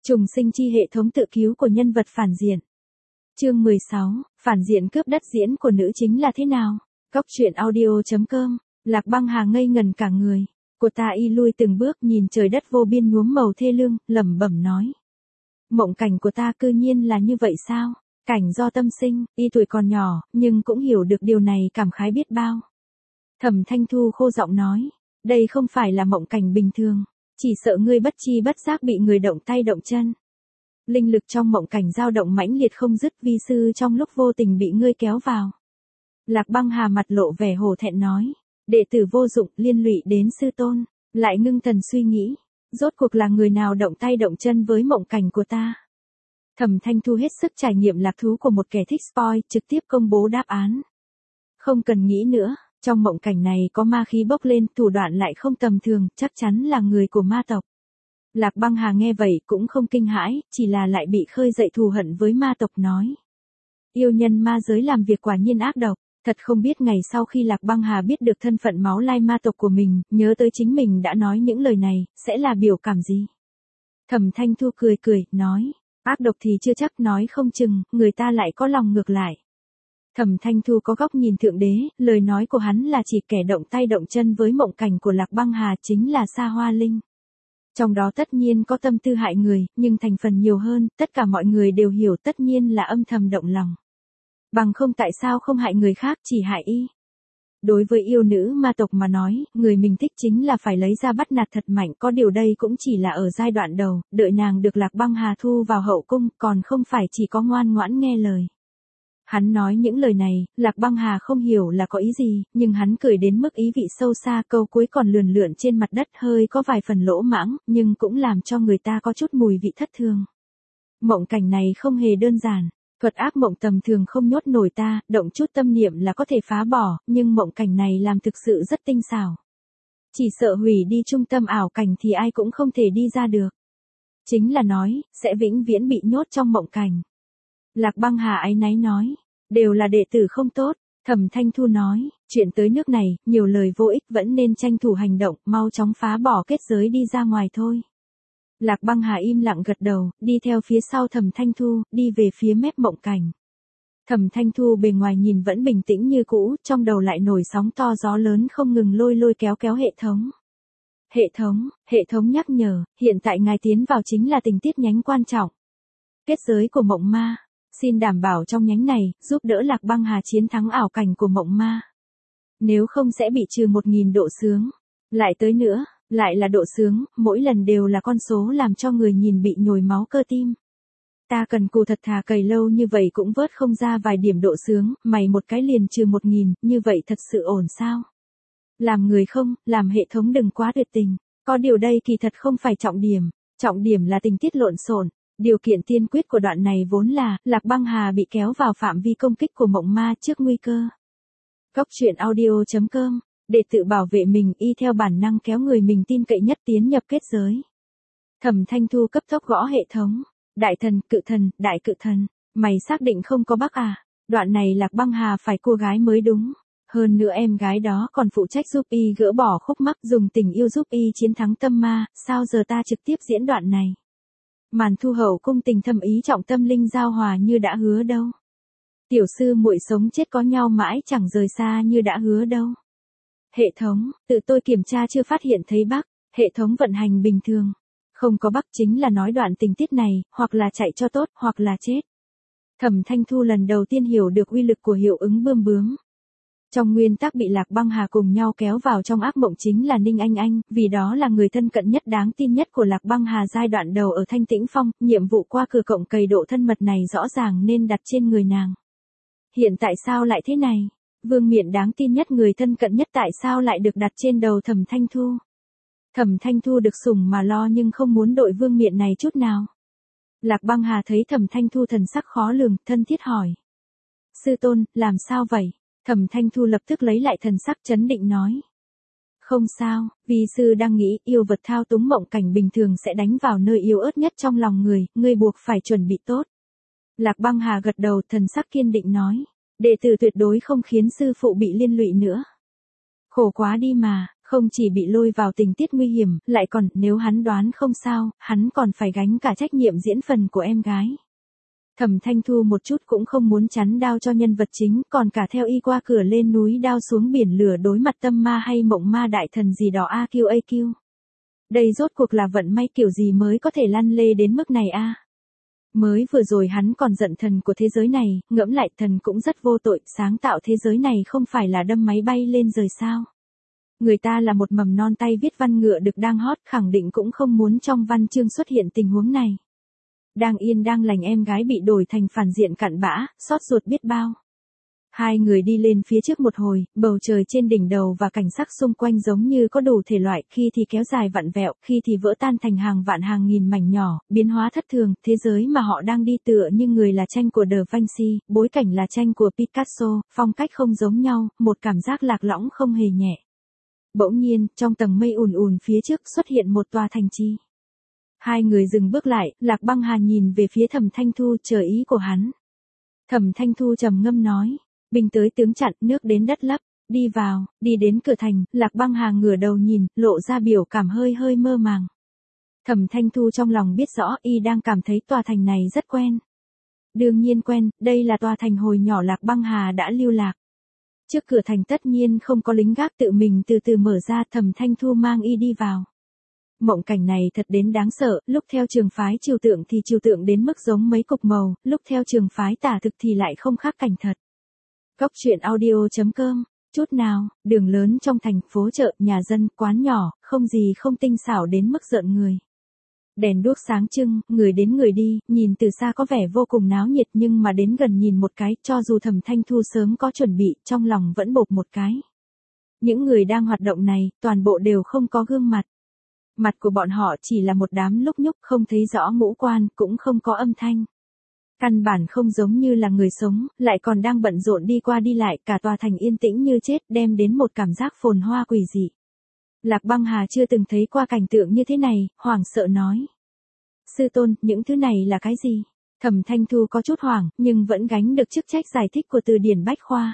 Trùng sinh chi hệ thống tự cứu của nhân vật phản diện. Chương 16, phản diện cướp đất diễn của nữ chính là thế nào? Cóc truyện audio.com, Lạc Băng Hà ngây ngần cả người. Cô ta y lui từng bước nhìn trời đất vô biên nhuốm màu thê lương, lẩm bẩm nói. Mộng cảnh của ta cư nhiên là như vậy sao? Cảnh do tâm sinh, y tuổi còn nhỏ, nhưng cũng hiểu được điều này cảm khái biết bao. Thẩm Thanh Thu khô giọng nói, đây không phải là mộng cảnh bình thường, chỉ sợ ngươi bất chi bất giác bị người động tay động chân. Linh lực trong mộng cảnh dao động mãnh liệt không dứt, vi sư trong lúc vô tình bị ngươi kéo vào. Lạc Băng Hà mặt lộ vẻ hổ thẹn nói, đệ tử vô dụng liên lụy đến sư tôn, lại ngưng thần suy nghĩ, rốt cuộc là người nào động tay động chân với mộng cảnh của ta. Thẩm Thanh Thu hết sức trải nghiệm lạc thú của một kẻ thích spoil, trực tiếp công bố đáp án. Không cần nghĩ nữa, trong mộng cảnh này có ma khí bốc lên, thủ đoạn lại không tầm thường, chắc chắn là người của ma tộc. Lạc Băng Hà nghe vậy cũng không kinh hãi, chỉ là lại bị khơi dậy thù hận với ma tộc nói. Yêu nhân ma giới làm việc quả nhiên ác độc, thật không biết ngày sau khi Lạc Băng Hà biết được thân phận máu lai ma tộc của mình, nhớ tới chính mình đã nói những lời này, sẽ là biểu cảm gì. Thẩm Thanh Thu cười cười, nói, ác độc thì chưa chắc, nói không chừng, người ta lại có lòng ngược lại. Thẩm Thanh Thu có góc nhìn thượng đế, lời nói của hắn là chỉ kẻ động tay động chân với mộng cảnh của Lạc Băng Hà chính là Sa Hoa Linh. Trong đó tất nhiên có tâm tư hại người, nhưng thành phần nhiều hơn, tất cả mọi người đều hiểu tất nhiên là âm thầm động lòng. Bằng không tại sao không hại người khác, chỉ hại y. Đối với yêu nữ ma tộc mà nói, người mình thích chính là phải lấy ra bắt nạt thật mạnh, có điều đây cũng chỉ là ở giai đoạn đầu, đợi nàng được Lạc Băng Hà thu vào hậu cung, còn không phải chỉ có ngoan ngoãn nghe lời. Hắn nói những lời này, Lạc Băng Hà không hiểu là có ý gì, nhưng hắn cười đến mức ý vị sâu xa, câu cuối còn lườn lượn trên mặt đất hơi có vài phần lỗ mãng, nhưng cũng làm cho người ta có chút mùi vị thất thường. Mộng cảnh này không hề đơn giản, thuật ác mộng tầm thường không nhốt nổi ta, động chút tâm niệm là có thể phá bỏ, nhưng mộng cảnh này làm thực sự rất tinh xảo. Chỉ sợ hủy đi trung tâm ảo cảnh thì ai cũng không thể đi ra được. Chính là nói, sẽ vĩnh viễn bị nhốt trong mộng cảnh. Lạc Băng Hà áy náy nói, đều là đệ tử không tốt. Thẩm Thanh Thu nói, chuyện tới nước này, nhiều lời vô ích, vẫn nên tranh thủ hành động, mau chóng phá bỏ kết giới đi ra ngoài thôi. Lạc Băng Hà im lặng gật đầu, đi theo phía sau Thẩm Thanh Thu, đi về phía mép mộng cảnh. Thẩm Thanh Thu bề ngoài nhìn vẫn bình tĩnh như cũ, trong đầu lại nổi sóng to gió lớn không ngừng lôi kéo hệ thống. Hệ thống nhắc nhở, hiện tại ngài tiến vào chính là tình tiết nhánh quan trọng. Kết giới của mộng ma. Xin đảm bảo trong nhánh này, giúp đỡ Lạc Băng Hà chiến thắng ảo cảnh của mộng ma. Nếu không sẽ bị trừ 1000 độ xướng. Lại tới nữa, lại là độ xướng, mỗi lần đều là con số làm cho người nhìn bị nhồi máu cơ tim. Ta cần cù thật thà cày lâu như vậy cũng vớt không ra vài điểm độ xướng, mày một cái liền trừ 1000, như vậy thật sự ổn sao? Làm người không, làm hệ thống đừng quá tuyệt tình. Có điều đây kỳ thật không phải trọng điểm là tình tiết lộn xộn. Điều kiện tiên quyết của đoạn này vốn là, Lạc Băng Hà bị kéo vào phạm vi công kích của mộng ma trước nguy cơ. Cóc truyện audio.com, để tự bảo vệ mình y theo bản năng kéo người mình tin cậy nhất tiến nhập kết giới. Thẩm Thanh Thu cấp tốc gõ hệ thống. Đại thần, đại cự thần, mày xác định không có bug à? Đoạn này Lạc Băng Hà phải cô gái mới đúng. Hơn nữa em gái đó còn phụ trách giúp y gỡ bỏ khúc mắc, dùng tình yêu giúp y chiến thắng tâm ma, sao giờ ta trực tiếp diễn đoạn này? Màn thu hậu cung tình thâm ý trọng tâm linh giao hòa như đã hứa đâu. Tiểu sư muội sống chết có nhau mãi chẳng rời xa như đã hứa đâu. Hệ thống, tự tôi kiểm tra chưa phát hiện thấy bug, hệ thống vận hành bình thường. Không có bug chính là nói đoạn tình tiết này, hoặc là chạy cho tốt, hoặc là chết. Thẩm Thanh Thu lần đầu tiên hiểu được uy lực của hiệu ứng bươm bướm. Trong nguyên tắc bị Lạc Băng Hà cùng nhau kéo vào trong ác mộng chính là Ninh Anh, vì đó là người thân cận nhất đáng tin nhất của Lạc Băng Hà giai đoạn đầu ở Thanh Tĩnh Phong, nhiệm vụ qua cửa cộng cày độ thân mật này rõ ràng nên đặt trên người nàng. Hiện tại sao lại thế này? Vương Miện đáng tin nhất, người thân cận nhất tại sao lại được đặt trên đầu Thẩm Thanh Thu? Thẩm Thanh Thu được sủng mà lo nhưng không muốn đội Vương Miện này chút nào. Lạc Băng Hà thấy Thẩm Thanh Thu thần sắc khó lường, thân thiết hỏi. Sư tôn, làm sao vậy? Thẩm Thanh Thu lập tức lấy lại thần sắc trấn định nói. Không sao, vì sư đang nghĩ yêu vật thao túng mộng cảnh bình thường sẽ đánh vào nơi yếu ớt nhất trong lòng người, ngươi buộc phải chuẩn bị tốt. Lạc Băng Hà gật đầu, thần sắc kiên định nói. Đệ tử tuyệt đối không khiến sư phụ bị liên lụy nữa. Khổ quá đi mà, Không chỉ bị lôi vào tình tiết nguy hiểm, lại còn, nếu hắn đoán không sao, hắn còn phải gánh cả trách nhiệm diễn phần của em gái. Thẩm Thanh Thu một chút cũng không muốn chắn đao cho nhân vật chính, còn cả theo y qua cửa lên núi đao xuống biển lửa đối mặt tâm ma hay mộng ma đại thần gì đó AQ. Đây rốt cuộc là vận may kiểu gì mới có thể lăn lê đến mức này a? Mới vừa rồi hắn còn giận thần của thế giới này, ngẫm lại thần cũng rất vô tội, sáng tạo thế giới này không phải là đâm máy bay lên rời sao. Người ta là một mầm non tay viết văn ngựa được đang hot, khẳng định cũng không muốn trong văn chương xuất hiện tình huống này. Đang yên đang lành em gái bị đổi thành phản diện cặn bã, xót ruột biết bao. Hai người đi lên phía trước một hồi, bầu trời trên đỉnh đầu và cảnh sắc xung quanh giống như có đủ thể loại, khi thì kéo dài vặn vẹo, khi thì vỡ tan thành hàng vạn hàng nghìn mảnh nhỏ, biến hóa thất thường, thế giới mà họ đang đi tựa như người là tranh của Da Vinci, bối cảnh là tranh của Picasso, phong cách không giống nhau, một cảm giác lạc lõng không hề nhẹ. Bỗng nhiên, trong tầng mây ùn ùn phía trước xuất hiện một tòa thành trì. Hai người dừng bước lại, Lạc Băng Hà nhìn về phía Thẩm Thanh Thu chờ ý của hắn. Thẩm Thanh Thu trầm ngâm nói, binh tới tướng chặn, nước đến đất lấp, đi vào, đi đến cửa thành, Lạc Băng Hà ngửa đầu nhìn, lộ ra biểu cảm hơi hơi mơ màng. Thẩm Thanh Thu trong lòng biết rõ y đang cảm thấy tòa thành này rất quen. Đương nhiên quen, đây là tòa thành hồi nhỏ Lạc Băng Hà đã lưu lạc. Trước cửa thành tất nhiên không có lính gác, tự mình từ từ mở ra, Thẩm Thanh Thu mang y đi vào. Mộng cảnh này thật đến đáng sợ, lúc theo trường phái trừu tượng thì trừu tượng đến mức giống mấy cục màu, lúc theo trường phái tả thực thì lại không khác cảnh thật. Góc truyện audio.com, chút nào, đường lớn trong thành phố chợ, nhà dân, quán nhỏ, không gì không tinh xảo đến mức rợn người. Đèn đuốc sáng trưng, người đến người đi, nhìn từ xa có vẻ vô cùng náo nhiệt nhưng mà đến gần nhìn một cái, cho dù Thẩm Thanh Thu sớm có chuẩn bị, trong lòng vẫn bộp một cái. Những người đang hoạt động này, toàn bộ đều không có gương mặt. Mặt của bọn họ chỉ là một đám lúc nhúc, không thấy rõ ngũ quan, cũng không có âm thanh. Căn bản không giống như là người sống, lại còn đang bận rộn đi qua đi lại, cả tòa thành yên tĩnh như chết, đem đến một cảm giác phồn hoa quỷ dị. Lạc Băng Hà chưa từng thấy qua cảnh tượng như thế này, hoảng sợ nói. Sư tôn, những thứ này là cái gì? Thẩm Thanh Thu có chút hoảng, nhưng vẫn gánh được chức trách giải thích của từ điển bách khoa.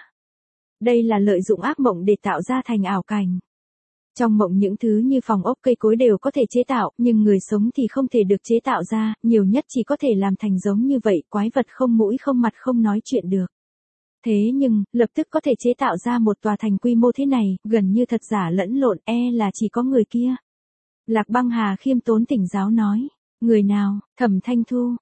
Đây là lợi dụng ác mộng để tạo ra thành ảo cảnh. Trong mộng những thứ như phòng ốc cây cối đều có thể chế tạo, nhưng người sống thì không thể được chế tạo ra, nhiều nhất chỉ có thể làm thành giống như vậy, quái vật không mũi không mặt không nói chuyện được. Thế nhưng, lập tức có thể chế tạo ra một tòa thành quy mô thế này, gần như thật giả lẫn lộn, là chỉ có người kia. Lạc Băng Hà khiêm tốn tỉnh giáo nói, người nào? Thẩm Thanh Thu,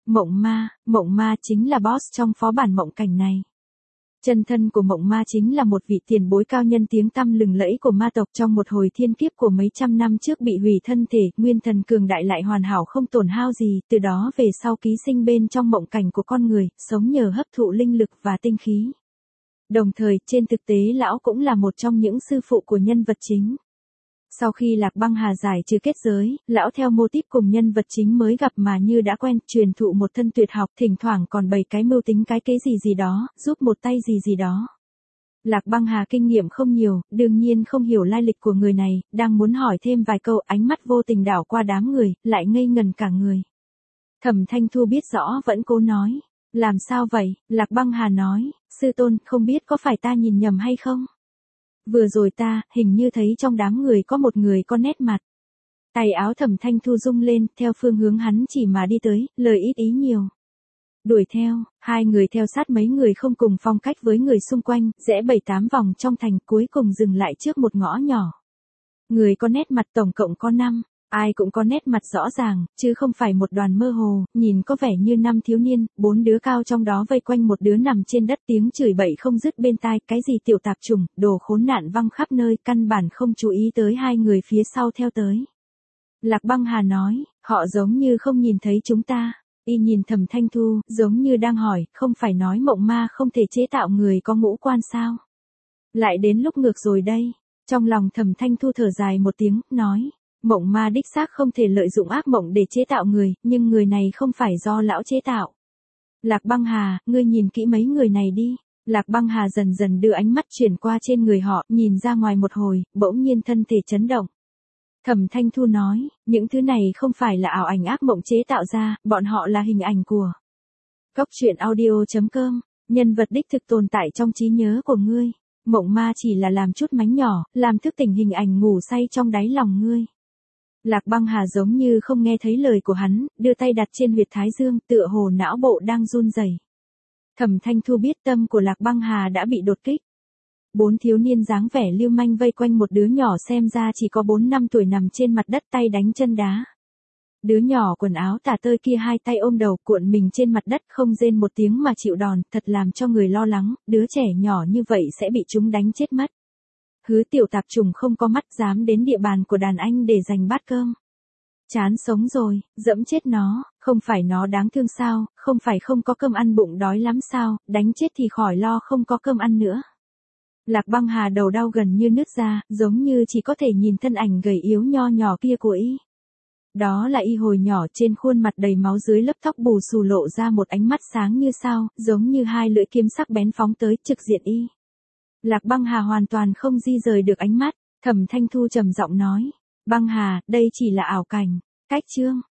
mộng ma chính là boss trong phó bản mộng cảnh này. Chân thân của mộng ma chính là một vị tiền bối cao nhân tiếng tăm lừng lẫy của ma tộc, trong một hồi thiên kiếp của mấy trăm năm trước bị hủy thân thể, nguyên thần cường đại lại hoàn hảo không tổn hao gì, từ đó về sau ký sinh bên trong mộng cảnh của con người, sống nhờ hấp thụ linh lực và tinh khí. Đồng thời, trên thực tế lão cũng là một trong những sư phụ của nhân vật chính. Sau khi Lạc Băng Hà giải trừ kết giới, lão theo mô típ cùng nhân vật chính mới gặp mà như đã quen, truyền thụ một thân tuyệt học, thỉnh thoảng còn bày cái mưu tính cái kế gì đó, giúp một tay gì đó. Lạc Băng Hà kinh nghiệm không nhiều, đương nhiên không hiểu lai lịch của người này, đang muốn hỏi thêm vài câu, ánh mắt vô tình đảo qua đám người, lại ngây ngần cả người. Thẩm Thanh Thu biết rõ vẫn cố nói, làm sao vậy? Lạc Băng Hà nói, sư tôn, không biết có phải ta nhìn nhầm hay không? Vừa rồi ta, hình như thấy trong đám người có một người có nét mặt. Tay áo Thẩm Thanh Thu rung lên, theo phương hướng hắn chỉ mà đi tới, lời ít ý nhiều. Đuổi theo, hai người theo sát mấy người không cùng phong cách với người xung quanh, rẽ 7-8 vòng trong thành, cuối cùng dừng lại trước một ngõ nhỏ. Người có nét mặt tổng cộng có 5, ai cũng có nét mặt rõ ràng, chứ không phải một đoàn mơ hồ, nhìn có vẻ như 5 thiếu niên, 4 đứa cao trong đó vây quanh một đứa nằm trên đất, tiếng chửi bậy không dứt bên tai, cái gì tiểu tạp chủng, đồ khốn nạn văng khắp nơi, căn bản không chú ý tới hai người phía sau theo tới. Lạc Băng Hà nói, họ giống như không nhìn thấy chúng ta. Y nhìn Thẩm Thanh Thu, giống như đang hỏi, không phải nói mộng ma không thể chế tạo người có ngũ quan sao? Lại đến lúc ngược rồi đây. Trong lòng Thẩm Thanh Thu thở dài một tiếng, nói, mộng ma đích xác không thể lợi dụng ác mộng để chế tạo người, nhưng người này không phải do lão chế tạo. Lạc Băng Hà, ngươi nhìn kỹ mấy người này đi. Lạc Băng Hà dần dần đưa ánh mắt chuyển qua trên người họ, nhìn ra ngoài một hồi, bỗng nhiên thân thể chấn động. Thẩm Thanh Thu nói, những thứ này không phải là ảo ảnh ác mộng chế tạo ra, bọn họ là hình ảnh của. Góc truyện audio.com, nhân vật đích thực tồn tại trong trí nhớ của ngươi. Mộng ma chỉ là làm chút mánh nhỏ, làm thức tỉnh hình ảnh ngủ say trong đáy lòng ngươi. Lạc Băng Hà giống như không nghe thấy lời của hắn, đưa tay đặt trên huyệt thái dương, tựa hồ não bộ đang run rẩy. Thẩm Thanh Thu biết tâm của Lạc Băng Hà đã bị đột kích. 4 thiếu niên dáng vẻ lưu manh vây quanh một đứa nhỏ xem ra chỉ có 4 năm tuổi nằm trên mặt đất tay đánh chân đá. Đứa nhỏ quần áo tả tơi kia hai tay ôm đầu cuộn mình trên mặt đất không rên một tiếng mà chịu đòn, thật làm cho người lo lắng, đứa trẻ nhỏ như vậy sẽ bị chúng đánh chết mất. Hứa tiểu tạp trùng không có mắt dám đến địa bàn của đàn anh để giành bát cơm. Chán sống rồi, dẫm chết nó, không phải nó đáng thương sao, không phải không có cơm ăn bụng đói lắm sao, đánh chết thì khỏi lo không có cơm ăn nữa. Lạc Băng Hà đầu đau gần như nứt ra, giống như chỉ có thể nhìn thân ảnh gầy yếu nho nhỏ kia của y. Đó là y hồi nhỏ trên khuôn mặt đầy máu dưới lớp tóc bù xù lộ ra một ánh mắt sáng như sao, giống như hai lưỡi kiếm sắc bén phóng tới trực diện y. Lạc Băng Hà hoàn toàn không di rời được ánh mắt, Thẩm Thanh Thu trầm giọng nói, Băng Hà, đây chỉ là ảo cảnh, cách chương.